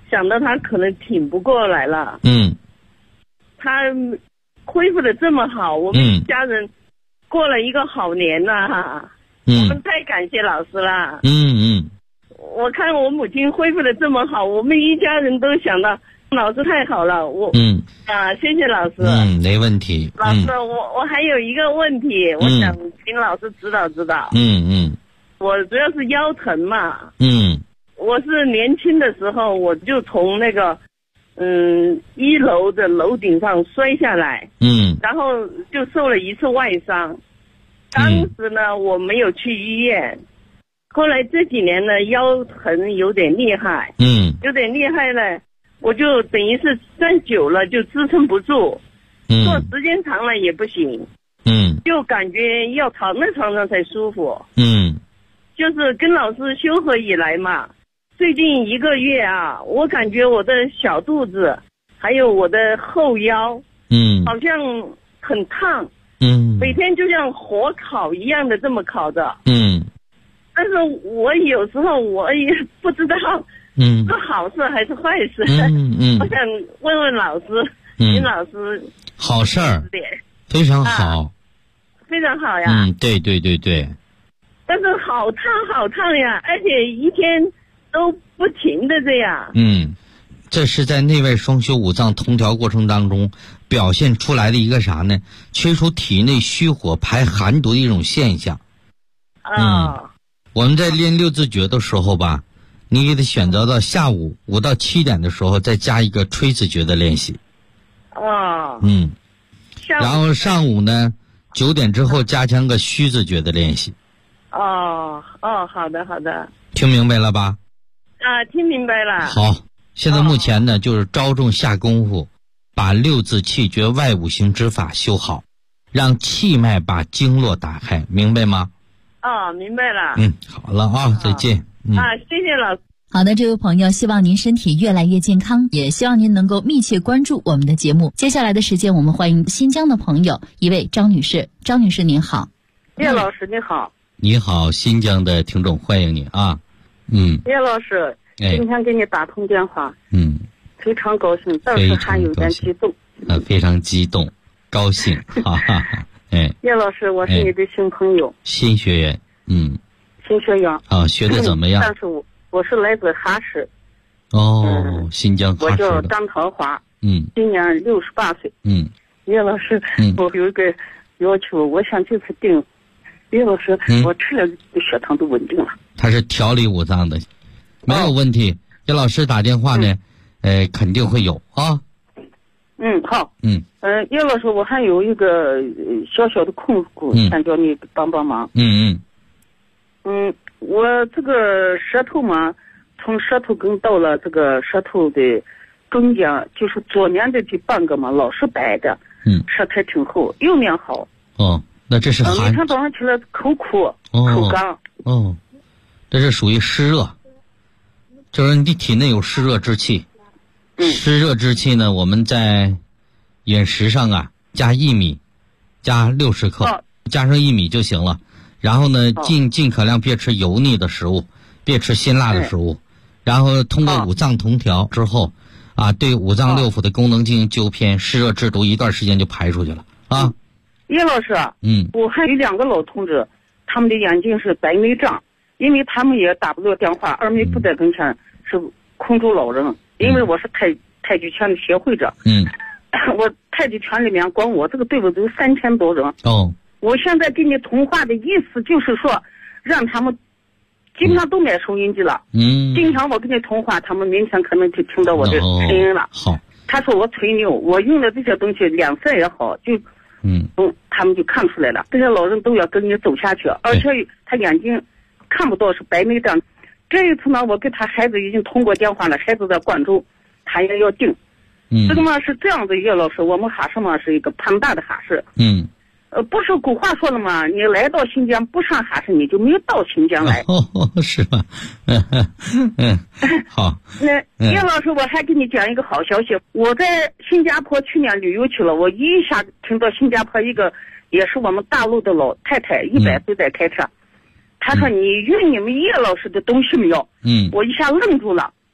S9: 想到他可能挺不过来了。他恢复的这么好，我们一家人过了一个好年了。我们太感谢老师了。我看我母亲恢复的这么好，我们一家人都想到老师太好了。谢谢老师。
S5: 没问题。
S9: 老师，我还有一个问题，我想请老师指导指导。我主要是腰疼嘛。我是年轻的时候我就从那个1楼的楼顶上摔下来。然后就受了一次外伤。当时呢我没有去医院，后来这几年呢腰疼有点厉害。有点厉害了，我就等于是站久了就支撑不住，坐时间长了也不行。就感觉要躺在床上才舒服。就是跟老师修合以来嘛，最近1个月啊，我感觉我的小肚子还有我的后腰好像很烫。每天就像火烤一样的这么烤着。但是我有时候我也不知道是好事还是坏事。我想问问老师，请老师。
S5: 好事儿，非常好。
S9: 非常好呀。
S5: 对对对对。
S9: 但是好烫好烫呀，而且一天都不停的这样。
S5: 这是在内外双修五脏同调过程当中表现出来的一个啥呢？驱除体内虚火排寒毒的一种现象。我们在练6字诀的时候吧，你给它选择到下午5到7点的时候再加一个吹字诀的练习。然后上午呢9点之后加强个虚字诀的练习。
S9: 好的好的。
S5: 听明白了吧？
S9: 听明白了。
S5: 好，现在目前呢就是着重下功夫，把6字气诀外五行之法修好，让气脉把经络打开，明白吗？
S9: 明白了。
S5: 好了啊，再见。
S9: 谢谢老师。
S4: 好的，这位朋友，希望您身体越来越健康，也希望您能够密切关注我们的节目。接下来的时间，我们欢迎新疆的朋友，一位张女士。张女士您好。
S10: 叶老师你好。
S5: 你好，新疆的听众欢迎你啊。
S10: 叶老师，今天给你打通电话，非常高兴，但是还有点激动。
S5: 非常激动，高兴，哈哈哈。
S10: 叶老师，我是你的新朋友，
S5: 新学员，
S10: 新学员
S5: 学的怎么样？
S10: 但是我是来自哈市。
S5: 新疆哈市的。
S10: 我叫张桃花，今年68岁。叶老师，我有一个要求，我想就是定。叶老师，我吃了血糖都稳定了。
S5: 他是调理五脏的，没有问题。叶老师打电话呢，肯定会有啊。
S10: 好。叶老师，我还有一个小小的困惑，想叫你帮帮忙。我这个舌头嘛，从舌头根到了这个舌头的中间，就是左面的这半个嘛，老是白的。舌苔挺厚，右面好。
S5: 那这是寒。
S10: 每天早上起来口苦，口干。
S5: 这是属于湿热，就是你体内有湿热之气。湿热之气呢，我们在饮食上啊，加薏米，加60克，加上薏米就行了。然后呢，尽可量别吃油腻的食物，别吃辛辣的食物。然后通过五脏同调之后，对五脏六腑的功能进行纠偏，湿热制毒一段时间就排出去了啊。
S10: 叶老师，我还有2个老同志，他们的眼睛是白内障，因为他们也打不了电话，二妹不在跟前，是空中老人。因为我是太极拳的协会者，我太极拳里面光我这个队伍都有3000多人。我现在跟你通话的意思就是说，让他们基本上都买收音机了。今天我跟你通话，他们明天可能就听到我的声音了。
S5: 好，
S10: 他说我吹牛，我用的这些东西脸色也好，就他们就看出来了。这些老人都要跟你走下去，而且他眼睛看不到，是白内障。这一次呢，我给他孩子已经通过电话了，孩子在广州，他也要定。这个嘛是这样的，叶老师，我们哈市嘛是一个庞大的哈市。不是古话说了吗？你来到新疆不上哈市，你就没有到新疆来。
S5: 是吧？好。
S10: 那叶老师，我还给你讲一个好消息，我在新加坡去年旅游去了，我一下听到新加坡一个也是我们大陆的老太太，100岁在开车，她说你用你们叶老师的东西没有？我一下愣住了。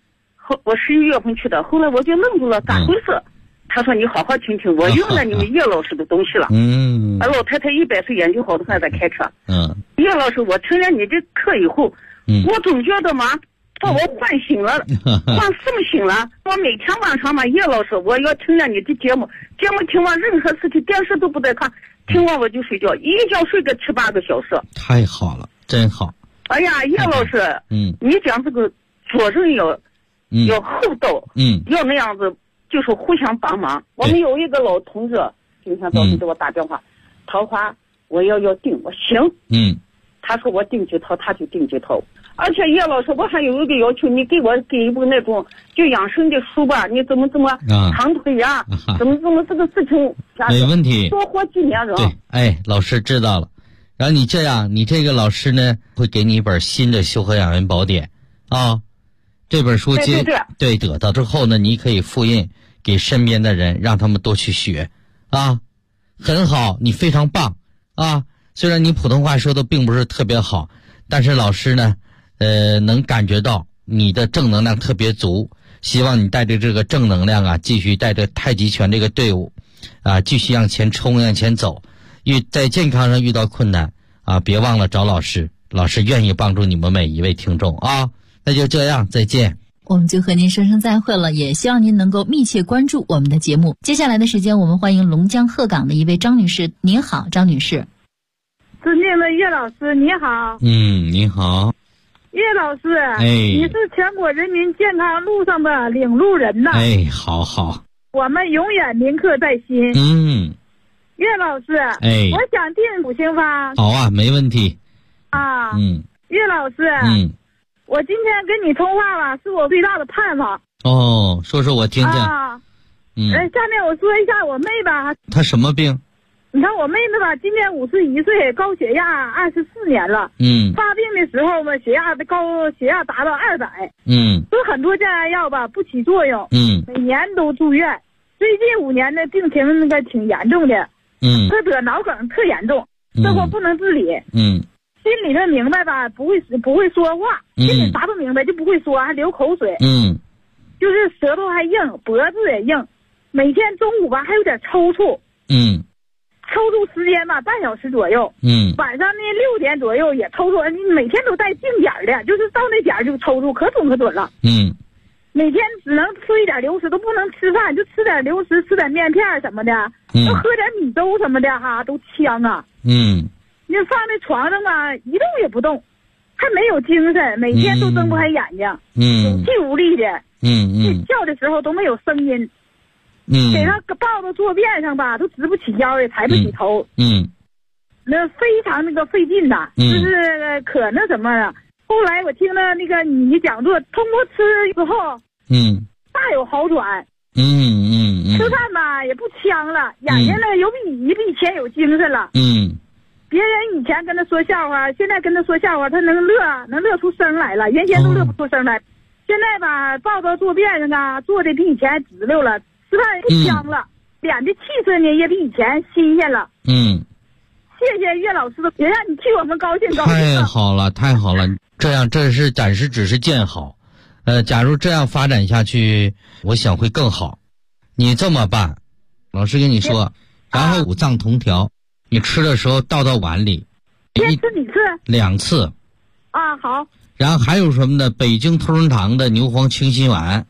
S10: 我11月份去的，后来我就愣住了，咋回事？他说你好好听听，我用了你们叶老师的东西了。老太太100岁，眼睛好的还在开车。叶老师，我听了你这课以后，我总觉得嘛，把我唤醒了，唤什么醒了？我每天晚上嘛，叶老师，我要听了你的节目听完，任何事情电视都不带看，听完我就睡觉，一觉睡个7、8个小时。
S5: 太好了，真好。
S10: 哎呀，叶老师，你讲这个做人要厚道，要那样子。就是互相帮忙。我们有一个老同志，今天早上给我打电话，桃花我要订，我行。他说我订几套，他就订几套。而且叶老师，我还有一个要求，你给一部那种就养生的书吧，你怎么长腿呀，怎么这个事情。
S5: 没问题。
S10: 多活几年人。
S5: 对，老师知道了。然后你这样，你这个老师呢会给你一本新的修和养元宝典啊。这本书对得到之后呢，你可以复印给身边的人，让他们多去学啊，很好，你非常棒啊！虽然你普通话说的并不是特别好，但是老师呢，能感觉到你的正能量特别足，希望你带着这个正能量啊，继续带着太极拳这个队伍啊，继续向前冲，向前走。在健康上遇到困难啊，别忘了找老师，老师愿意帮助你们每一位听众啊。那就这样，再见。
S4: 我们就和您说声再会了，也希望您能够密切关注我们的节目。接下来的时间，我们欢迎龙江鹤岗的一位张女士。您好，张女士。
S7: 尊敬的叶老师，你好。
S5: 你好。
S7: 叶老师，你是全国人民健康路上的领路人呐。
S5: 好。
S7: 我们永远铭刻在心。叶老师，我想订5星方。
S5: 好啊，没问题。
S7: 叶老师，我今天跟你通话吧，是我最大的盼望。
S5: 说说我听听。
S7: 下面我说一下我妹吧。
S5: 她什么病？
S7: 你看我妹妹吧，今年51岁，高血压24年了。发病的时候嘛，高血压达到200。说很多降压药吧不起作用。每年都住院。最近5年的病情挺严重的。她得脑梗特严重，这货不能自理。心里头明白吧，不会说话，心里啥都明白，就不会说，还流口水。就是舌头还硬，脖子也硬，每天中午吧还有点抽搐。抽搐时间吧半小时左右。晚上呢6点左右也抽搐，每天都带定点的，就是到那点就抽搐，可准了。每天只能吃一点流食，都不能吃饭，就吃点流食，吃点面片什么的，都喝点米粥什么的哈，都呛啊。你放在床上吧，一动也不动，还没有精神，每天都睁不开眼睛，有气无力的，睡觉的时候都没有声音，给他抱到坐便上吧，都直不起腰，也抬不起头，那非常费劲呐，就是可那什么了。后来我听了你讲座，通过吃之后，大有好转，吃饭吧也不呛了，眼睛比以前有精神了，别人以前跟他说笑话，现在跟他说笑话，他能乐出声来了，原先都乐不出声来，现在吧抱到坐便上啊，坐的比以前直溜了，吃饭也不香了，脸的气色呢也比以前新鲜了。谢谢岳老师的，也让你替我们高兴高兴。
S5: 太好了，太好了，这样这是暂时只是见好，假如这样发展下去，我想会更好。你这么办，老师跟你说，然后五脏同调。你吃的时候倒到碗里，
S7: 先吃几次
S5: ？2次。
S7: 好。
S5: 然后还有什么呢？北京同仁堂的牛黄清心丸。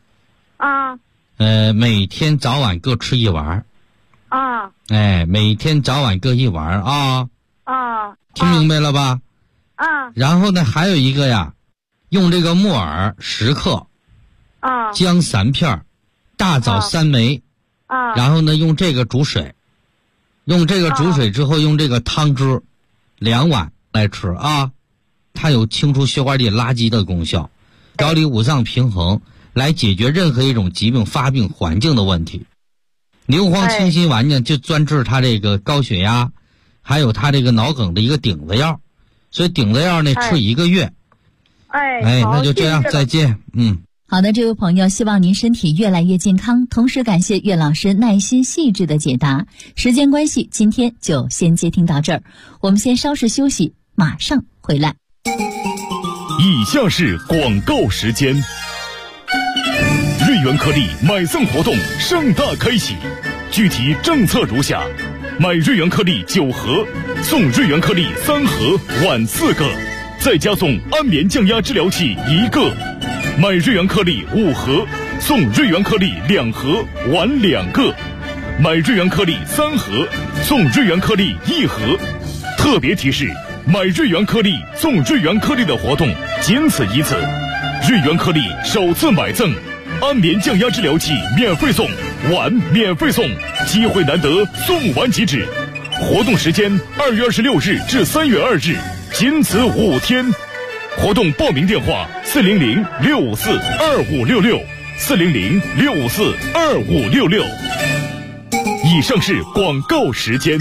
S5: 每天早晚各吃1丸。每天早晚各1丸啊。听明白了吧？然后呢，还有一个呀，用这个木耳10克，姜3片，大枣3枚，然后呢，用这个煮水。用这个煮水之后，用这个汤汁2碗来吃啊，它有清除血管里垃圾的功效，调理五脏平衡，来解决任何一种疾病发病环境的问题。牛黄清心丸呢，就专治它这个高血压，还有它这个脑梗的一个顶子药，所以顶子药呢吃1个月。那就这样，再见。
S4: 好的，这位朋友，希望您身体越来越健康，同时感谢岳老师耐心细致的解答。时间关系，今天就先接听到这儿，我们先稍事休息，马上回来。
S2: 以下是广告时间。 元颗粒买赠活动盛大开启，具体政策如下：买瑞元颗粒9盒，送瑞元颗粒3盒，碗4个，再加送安眠降压治疗器1个；买瑞元颗粒5盒，送瑞元颗粒2盒，碗2个；买瑞元颗粒3盒，送瑞元颗粒1盒。特别提示：买瑞元颗粒送瑞元颗粒的活动仅此一次，瑞元颗粒首次买赠，安眠降压治疗器免费送，碗免费送，机会难得，送完即止。活动时间2月26日至3月2日，仅此5天。活动报名电话400-654-2566，400-654-2566。以上是广告时间。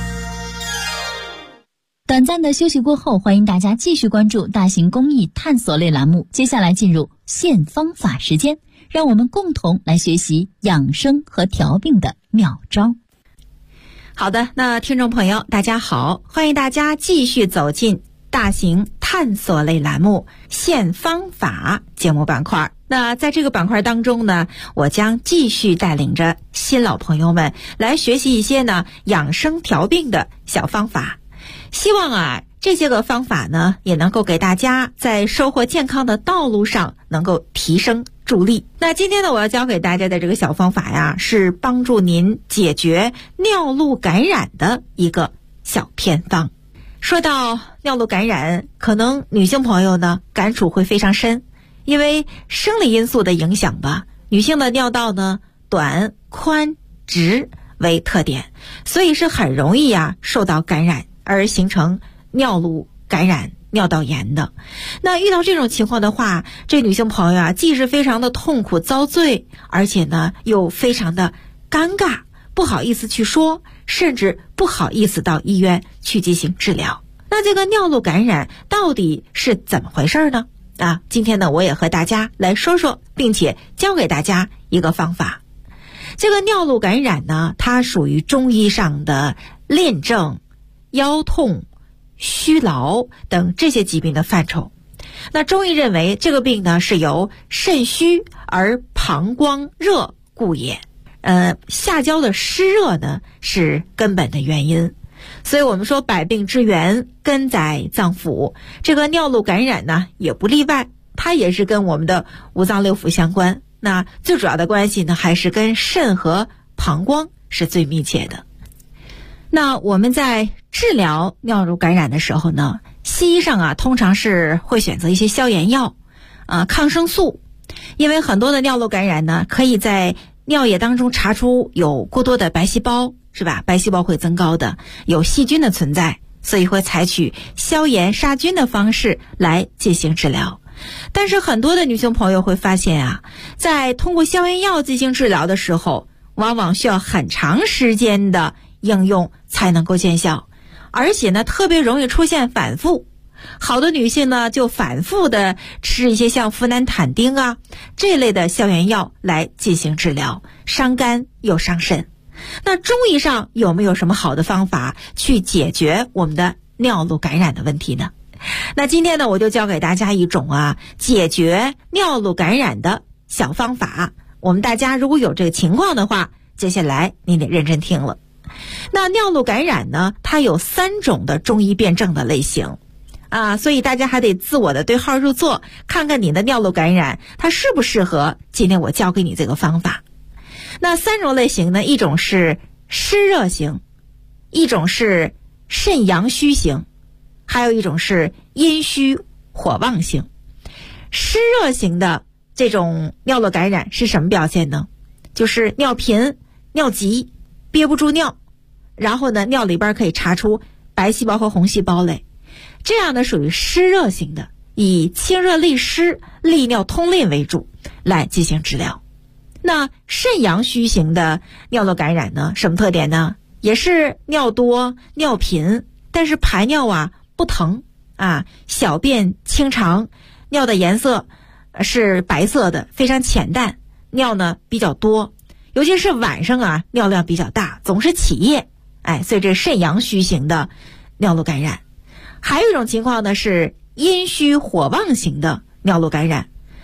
S4: 短暂的休息过后，欢迎大家继续关注大型公益探索类栏目。接下来进入现方法时间，让我们共同来学习养生和调病的妙招。
S11: 好的，那听众朋友大家好，欢迎大家继续走进大型探索类栏目现方法节目板块。那在这个板块当中呢，我将继续带领着新老朋友们来学习一些呢养生调病的小方法，希望这些个方法呢也能够给大家在收获健康的道路上能够提升助力。那今天呢，我要教给大家的这个小方法呀，是帮助您解决尿路感染的一个小偏方。说到尿路感染，可能女性朋友呢感触会非常深，因为生理因素的影响吧，女性的尿道呢短、宽、直为特点，所以是很容易受到感染而形成尿路感染、尿道炎的。那遇到这种情况的话，这女性朋友既是非常的痛苦遭罪，而且呢又非常的尴尬，不好意思去说，甚至不好意思到医院去进行治疗。那这个尿路感染到底是怎么回事呢？今天呢，我也和大家来说说，并且教给大家一个方法。这个尿路感染呢，它属于中医上的恋症、腰痛、虚劳等这些疾病的范畴。那中医认为这个病呢是由肾虚而膀胱热故也。下焦的湿热呢是根本的原因。所以我们说百病之源根在脏腑，这个尿路感染呢也不例外，它也是跟我们的五脏六腑相关。那最主要的关系呢还是跟肾和膀胱是最密切的。那我们在治疗尿路感染的时候呢，西医上通常是会选择一些消炎药抗生素，因为很多的尿路感染呢可以在尿液当中查出有过多的白细胞，是吧？白细胞会增高的，有细菌的存在，所以会采取消炎杀菌的方式来进行治疗。但是很多的女性朋友会发现在通过消炎药进行治疗的时候，往往需要很长时间的应用才能够见效，而且呢特别容易出现反复。好多女性呢就反复的吃一些像呋喃坦丁这类的消炎药来进行治疗，伤肝又伤肾。那中医上有没有什么好的方法去解决我们的尿路感染的问题呢？那今天呢，我就教给大家一种解决尿路感染的小方法。我们大家如果有这个情况的话，接下来您得认真听了。那尿路感染呢，它有3种的中医辨证的类型所以大家还得自我的对号入座，看看你的尿路感染它适不适合今天我教给你这个方法。那3种类型呢，一种是湿热型，一种是肾阳虚型，还有一种是阴虚火旺型。湿热型的这种尿路感染是什么表现呢？就是尿频、尿急、憋不住尿，然后呢尿里边可以查出白细胞和红细胞类，这样呢属于湿热型的，以清热利湿、利尿通淋为主来进行治疗。那肾阳虚型的尿路感染呢，什么特点呢？也是尿多、尿频，但是排尿不疼小便清长，尿的颜色是白色的，非常浅淡，尿呢比较多，尤其是晚上尿量比较大，总是起夜，所以这肾阳虚型的尿路感染。还有一种情况呢是阴虚火旺型的尿路感染，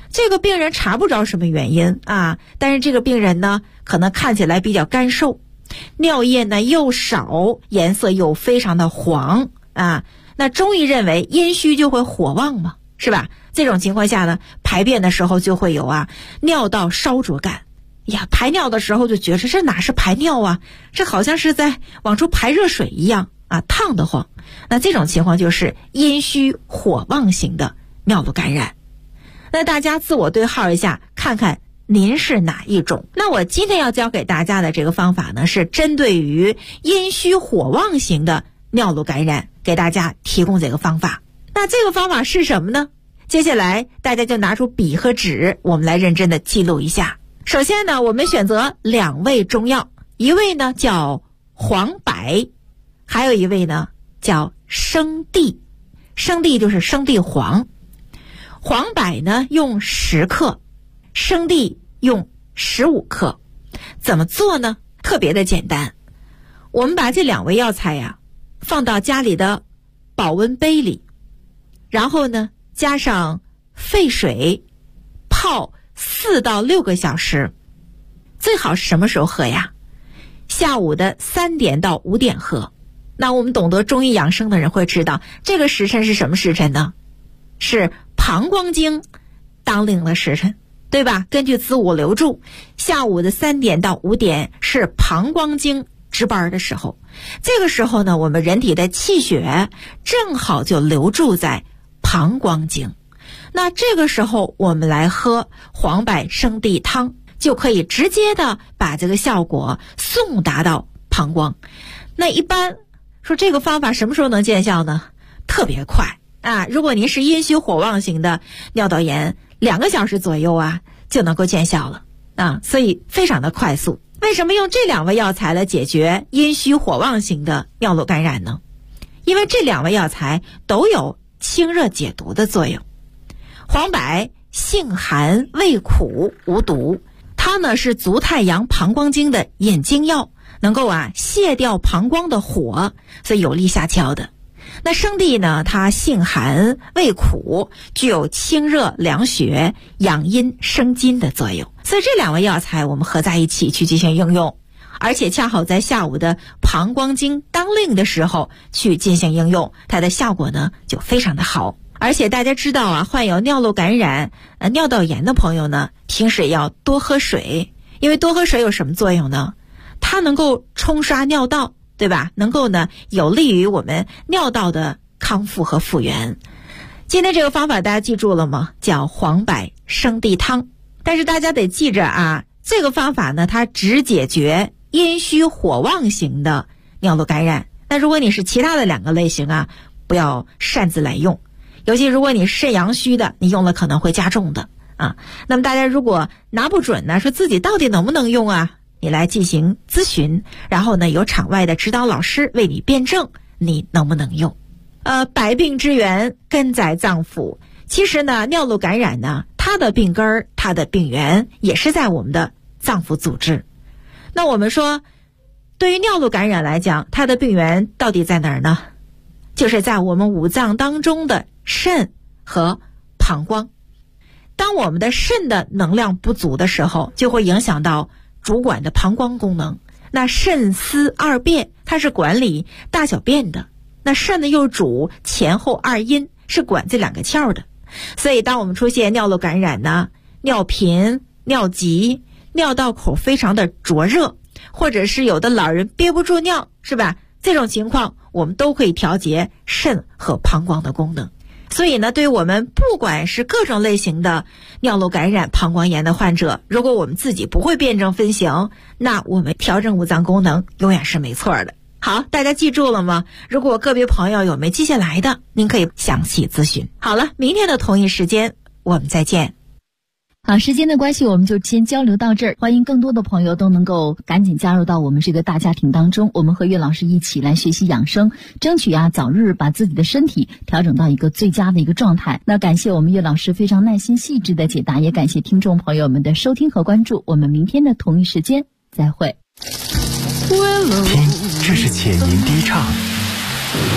S11: 这个病人查不着什么原因啊，但是这个病人呢可能看起来比较干瘦，尿液呢又少，颜色又非常的黄啊，那中医认为阴虚就会火旺嘛，是吧？这种情况下呢，排便的时候就会有尿道烧灼感呀，排尿的时候就觉得这哪是排尿啊，这好像是在往出排热水一样啊，烫得慌。那这种情况就是阴虚火旺型的尿路感染。那大家自我对号一下，看看您是哪一种。那我今天要教给大家的这个方法呢，是针对于阴虚火旺型的尿路感染，给大家提供这个方法。那这个方法是什么呢？接下来大家就拿出笔和纸，我们来认真的记录一下。首先呢，我们选择2味中药，一味呢叫黄柏，还有一味呢叫生地。生地就是生地黄，黄柏呢用10克，生地用15克。怎么做呢？特别的简单，我们把这2味药材放到家里的保温杯里，然后呢加上沸水泡4到6个小时。最好是什么时候喝呀？下午的3点到5点喝。那我们懂得中医养生的人会知道，这个时辰是什么时辰呢？是膀胱经当令的时辰，对吧？根据子午流注，下午的3点到5点是膀胱经值班的时候。这个时候呢，我们人体的气血正好就流注在膀胱经。那这个时候我们来喝黄柏生地汤，就可以直接的把这个效果送达到膀胱。那一般说这个方法什么时候能见效呢？特别快啊！如果您是阴虚火旺型的尿道炎，2个小时左右就能够见效了啊，所以非常的快速。为什么用这2味药材来解决阴虚火旺型的尿路感染呢？因为这2味药材都有清热解毒的作用。黄柏性寒味苦无毒，它呢是足太阳膀胱经的引经药，能够泻掉膀胱的火，所以有利下焦的。那生地呢，它性寒味苦，具有清热凉血、养阴生津的作用。所以这2味药材我们合在一起去进行应用，而且恰好在下午的膀胱经当令的时候去进行应用，它的效果呢就非常的好。而且大家知道患有尿路感染、尿道炎的朋友呢，平时也要多喝水，因为多喝水有什么作用呢？它能够冲刷尿道，对吧？能够呢有利于我们尿道的康复和复原。今天这个方法大家记住了吗？叫黄柏生地汤。但是大家得记着这个方法呢，它只解决阴虚火旺型的尿路感染。那如果你是其他的2个类型不要擅自来用。尤其如果你是肾阳虚的，你用了可能会加重的那么大家如果拿不准呢，说自己到底能不能用你来进行咨询，然后呢有场外的指导老师为你辩证你能不能用。百病之源根在脏腑，其实呢尿路感染呢，它的病根儿、它的病源也是在我们的脏腑组织。那我们说对于尿路感染来讲，它的病源到底在哪儿呢？就是在我们5脏当中的肾和膀胱。当我们的肾的能量不足的时候，就会影响到主管的膀胱功能。那肾司2便，它是管理大小便的。那肾呢又主前后2阴，是管这2个窍的。所以当我们出现尿路感染呢，尿频、尿急、尿道口非常的灼热，或者是有的老人憋不住尿，是吧？这种情况我们都可以调节肾和膀胱的功能。所以呢，对于我们不管是各种类型的尿路感染、膀胱炎的患者，如果我们自己不会辩证分型，那我们调整5脏功能永远是没错的。好，大家记住了吗？如果个别朋友有没记下来的，您可以详细咨询。好了，明天的同一时间我们再见。
S4: 好，时间的关系，我们就先交流到这儿。欢迎更多的朋友都能够赶紧加入到我们这个大家庭当中，我们和岳老师一起来学习养生，争取早日把自己的身体调整到一个最佳的一个状态。那感谢我们岳老师非常耐心细致的解答，也感谢听众朋友们的收听和关注。我们明天的同一时间再会。
S12: 听，这是浅吟低唱；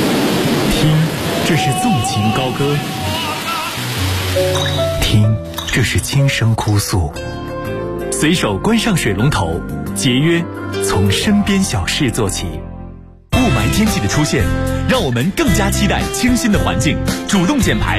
S12: 听，这是纵情高歌；听， 这是轻声哭诉。随手关上水龙头，节约从身边小事做起。雾霾天气的出现，让我们更加期待清新的环境，主动减排。